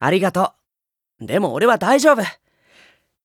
ありがとう。でも俺は大丈夫。